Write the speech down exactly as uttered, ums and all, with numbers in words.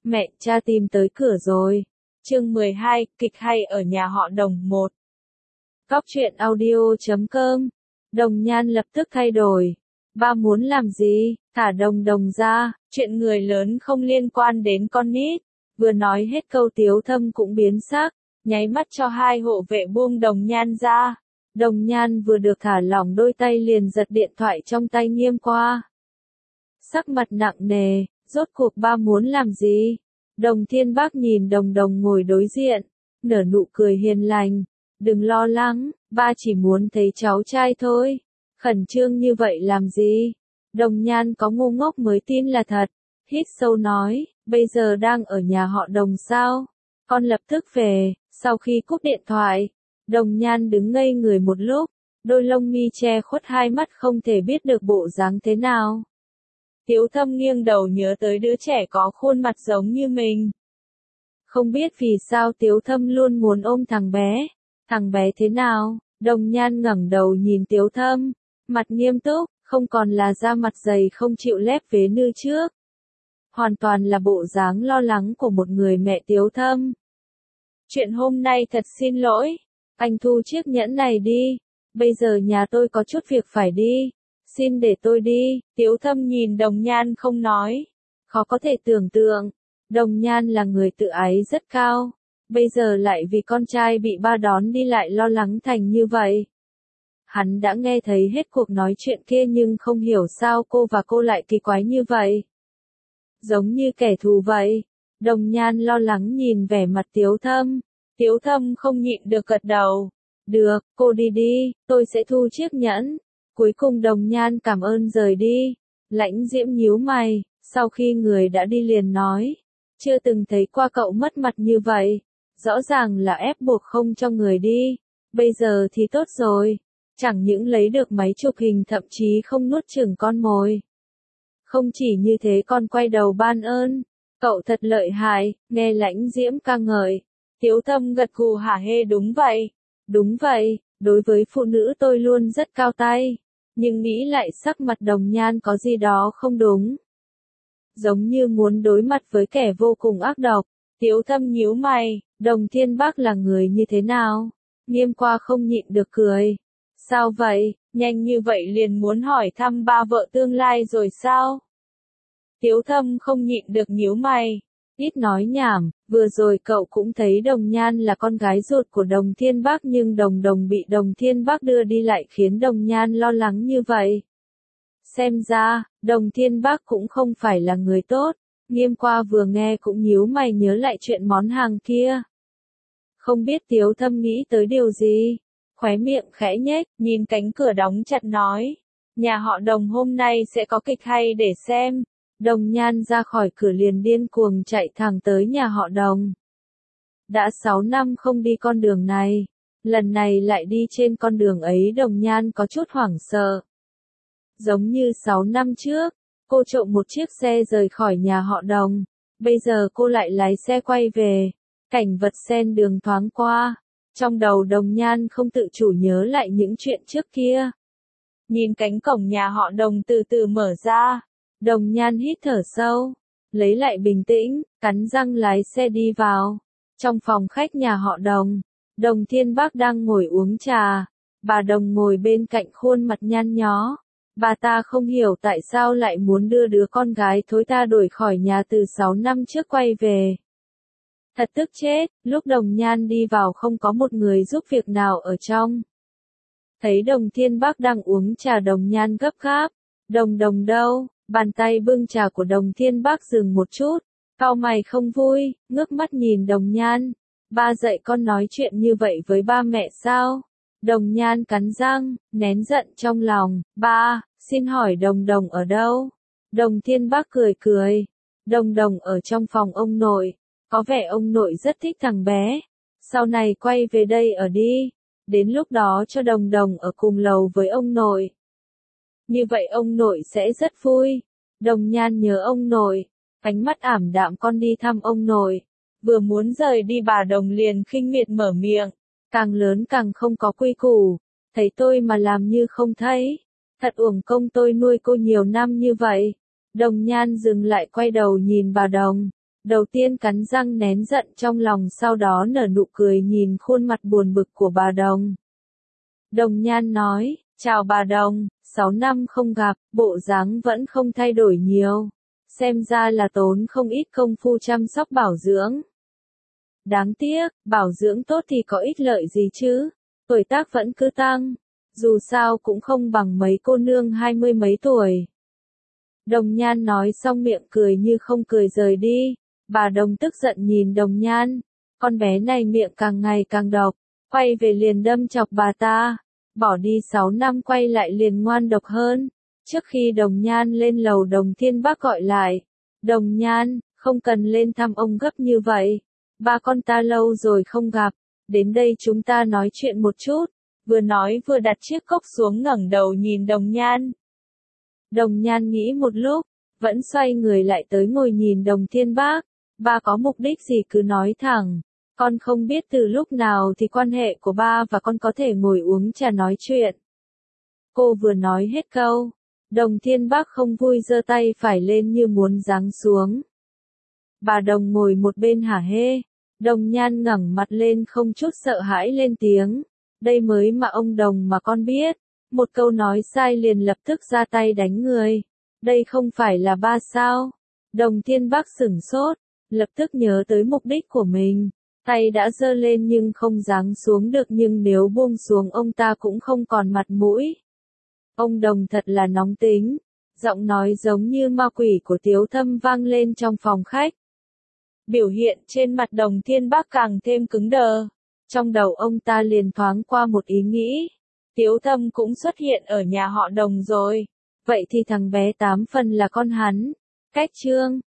Mẹ, cha tìm tới cửa rồi. Chương mười hai, kịch hay ở nhà họ Đồng một. Góc truyện audio chấm com. Đồng Nhan lập tức thay đổi. Ba muốn làm gì? Thả Đồng Đồng ra, chuyện người lớn không liên quan đến con nít. Vừa nói hết câu Tiếu Thâm cũng biến sắc, nháy mắt cho hai hộ vệ buông Đồng Nhan ra. Đồng Nhan vừa được thả lỏng đôi tay liền giật điện thoại trong tay Nghiêm qua. Sắc mặt nặng nề, rốt cuộc ba muốn làm gì? Đồng Thiên Bác nhìn Đồng Đồng ngồi đối diện, nở nụ cười hiền lành. Đừng lo lắng, ba chỉ muốn thấy cháu trai thôi. Khẩn trương như vậy làm gì? Đồng Nhan có ngu ngốc mới tin là thật. Hít sâu nói, bây giờ đang ở nhà họ Đồng sao? Con lập tức về. Sau khi cúp điện thoại, Đồng Nhan đứng ngây người một lúc, đôi lông mi che khuất hai mắt không thể biết được bộ dáng thế nào. Tiếu Thâm nghiêng đầu nhớ tới đứa trẻ có khuôn mặt giống như mình. Không biết vì sao Tiếu Thâm luôn muốn ôm thằng bé. Thằng bé thế nào? Đồng Nhan ngẩng đầu nhìn Tiếu Thâm, mặt nghiêm túc, không còn là da mặt dày không chịu lép vế như trước. Hoàn toàn là bộ dáng lo lắng của một người mẹ. Tiếu Thâm. Chuyện hôm nay thật xin lỗi, anh thu chiếc nhẫn này đi, bây giờ nhà tôi có chút việc phải đi, xin để tôi đi. Tiếu Thâm nhìn Đồng Nhan không nói, khó có thể tưởng tượng, Đồng Nhan là người tự ái rất cao, bây giờ lại vì con trai bị ba đón đi lại lo lắng thành như vậy. Hắn đã nghe thấy hết cuộc nói chuyện kia nhưng không hiểu sao cô và cô lại kỳ quái như vậy. Giống như kẻ thù vậy. Đồng Nhan lo lắng nhìn vẻ mặt Tiếu Thâm. Tiếu Thâm không nhịn được gật đầu. Được, cô đi đi, tôi sẽ thu chiếc nhẫn. Cuối cùng Đồng Nhan cảm ơn rời đi. Lãnh Diễm nhíu mày, sau khi người đã đi liền nói. Chưa từng thấy qua cậu mất mặt như vậy. Rõ ràng là ép buộc không cho người đi. Bây giờ thì tốt rồi. Chẳng những lấy được máy chụp hình thậm chí không nuốt chửng con mồi. Không chỉ như thế còn quay đầu ban ơn. Cậu thật lợi hại, nghe Lãnh Diễm ca ngợi. Tiếu Thâm gật gù hả hê đúng vậy. Đúng vậy, đối với phụ nữ tôi luôn rất cao tay. Nhưng nghĩ lại sắc mặt Đồng Nhan có gì đó không đúng. Giống như muốn đối mặt với kẻ vô cùng ác độc. Tiếu Thâm nhíu mày, Đồng Thiên Bác là người như thế nào? Nghiêm qua không nhịn được cười. Sao vậy, nhanh như vậy liền muốn hỏi thăm ba vợ tương lai rồi sao? Tiếu Thâm không nhịn được nhíu mày. Ít nói nhảm, vừa rồi cậu cũng thấy Đồng Nhan là con gái ruột của Đồng Thiên Bác nhưng Đồng Đồng bị Đồng Thiên Bác đưa đi lại khiến Đồng Nhan lo lắng như vậy. Xem ra, Đồng Thiên Bác cũng không phải là người tốt. Nghiêm qua vừa nghe cũng nhíu mày nhớ lại chuyện món hàng kia. Không biết Tiếu Thâm nghĩ tới điều gì. Khóe miệng khẽ nhếch, nhìn cánh cửa đóng chặt nói. Nhà họ Đồng hôm nay sẽ có kịch hay để xem. Đồng Nhan ra khỏi cửa liền điên cuồng chạy thẳng tới nhà họ Đồng. Đã sáu năm không đi con đường này. Lần này lại đi trên con đường ấy Đồng Nhan có chút hoảng sợ. Giống như sáu năm trước, cô trộm một chiếc xe rời khỏi nhà họ Đồng. Bây giờ cô lại lái xe quay về. Cảnh vật xen đường thoáng qua. Trong đầu Đồng Nhan không tự chủ nhớ lại những chuyện trước kia. Nhìn cánh cổng nhà họ Đồng từ từ mở ra. Đồng Nhan hít thở sâu. Lấy lại bình tĩnh, cắn răng lái xe đi vào. Trong phòng khách nhà họ Đồng. Đồng Thiên Bác đang ngồi uống trà. Bà Đồng ngồi bên cạnh khuôn mặt nhăn nhó. Bà ta không hiểu tại sao lại muốn đưa đứa con gái thối ta đuổi khỏi nhà từ sáu năm trước quay về. Thật tức chết, lúc Đồng Nhan đi vào không có một người giúp việc nào ở trong. Thấy Đồng Thiên Bác đang uống trà Đồng Nhan gấp gáp. Đồng Đồng đâu? Bàn tay bưng trà của Đồng Thiên Bác dừng một chút. Cau mày không vui, ngước mắt nhìn Đồng Nhan. Ba dạy con nói chuyện như vậy với ba mẹ sao? Đồng Nhan cắn răng, nén giận trong lòng. Ba, xin hỏi Đồng Đồng ở đâu? Đồng Thiên Bác cười cười. Đồng Đồng ở trong phòng ông nội. Có vẻ ông nội rất thích thằng bé. Sau này quay về đây ở đi. Đến lúc đó cho Đồng Đồng ở cùng lầu với ông nội. Như vậy ông nội sẽ rất vui. Đồng Nhan nhớ ông nội. Ánh mắt ảm đạm con đi thăm ông nội. Vừa muốn rời đi bà Đồng liền khinh miệt mở miệng. Càng lớn càng không có quy củ. Thấy tôi mà làm như không thấy. Thật uổng công tôi nuôi cô nhiều năm như vậy. Đồng Nhan dừng lại quay đầu nhìn bà Đồng. Đầu tiên cắn răng nén giận trong lòng, sau đó nở nụ cười nhìn khuôn mặt buồn bực của bà Đồng. Đồng Nhan nói, chào bà Đồng, sáu năm không gặp, bộ dáng vẫn không thay đổi nhiều. Xem ra là tốn không ít công phu chăm sóc bảo dưỡng. Đáng tiếc, bảo dưỡng tốt thì có ích lợi gì chứ, tuổi tác vẫn cứ tăng, dù sao cũng không bằng mấy cô nương hai mươi mấy tuổi. Đồng Nhan nói xong miệng cười như không cười rời đi, bà Đồng tức giận nhìn Đồng Nhan, con bé này miệng càng ngày càng độc, quay về liền đâm chọc bà ta, bỏ đi sáu năm quay lại liền ngoan độc hơn. Trước khi Đồng Nhan lên lầu Đồng Thiên Bác gọi lại, Đồng Nhan, không cần lên thăm ông gấp như vậy, ba con ta lâu rồi không gặp, đến đây chúng ta nói chuyện một chút, vừa nói vừa đặt chiếc cốc xuống ngẩng đầu nhìn Đồng Nhan. Đồng Nhan nghĩ một lúc, vẫn xoay người lại tới ngồi nhìn Đồng Thiên Bác, ba có mục đích gì cứ nói thẳng, con không biết từ lúc nào thì quan hệ của ba và con có thể ngồi uống trà nói chuyện. Cô vừa nói hết câu, Đồng Thiên Bác không vui giơ tay phải lên như muốn giáng xuống. Bà Đồng ngồi một bên hả hê, Đồng Nhan ngẩng mặt lên không chút sợ hãi lên tiếng, đây mới mà ông Đồng mà con biết, một câu nói sai liền lập tức ra tay đánh người, đây không phải là ba sao? Đồng Thiên Bác sửng sốt, lập tức nhớ tới mục đích của mình, tay đã giơ lên nhưng không giáng xuống được, nhưng nếu buông xuống ông ta cũng không còn mặt mũi. Ông Đồng thật là nóng tính, giọng nói giống như ma quỷ của Tiếu Thâm vang lên trong phòng khách. Biểu hiện trên mặt Đồng Thiên Bác càng thêm cứng đờ, trong đầu ông ta liền thoáng qua một ý nghĩ, Tiếu Thâm cũng xuất hiện ở nhà họ Đồng rồi, vậy thì thằng bé tám phần là con hắn. Cách chương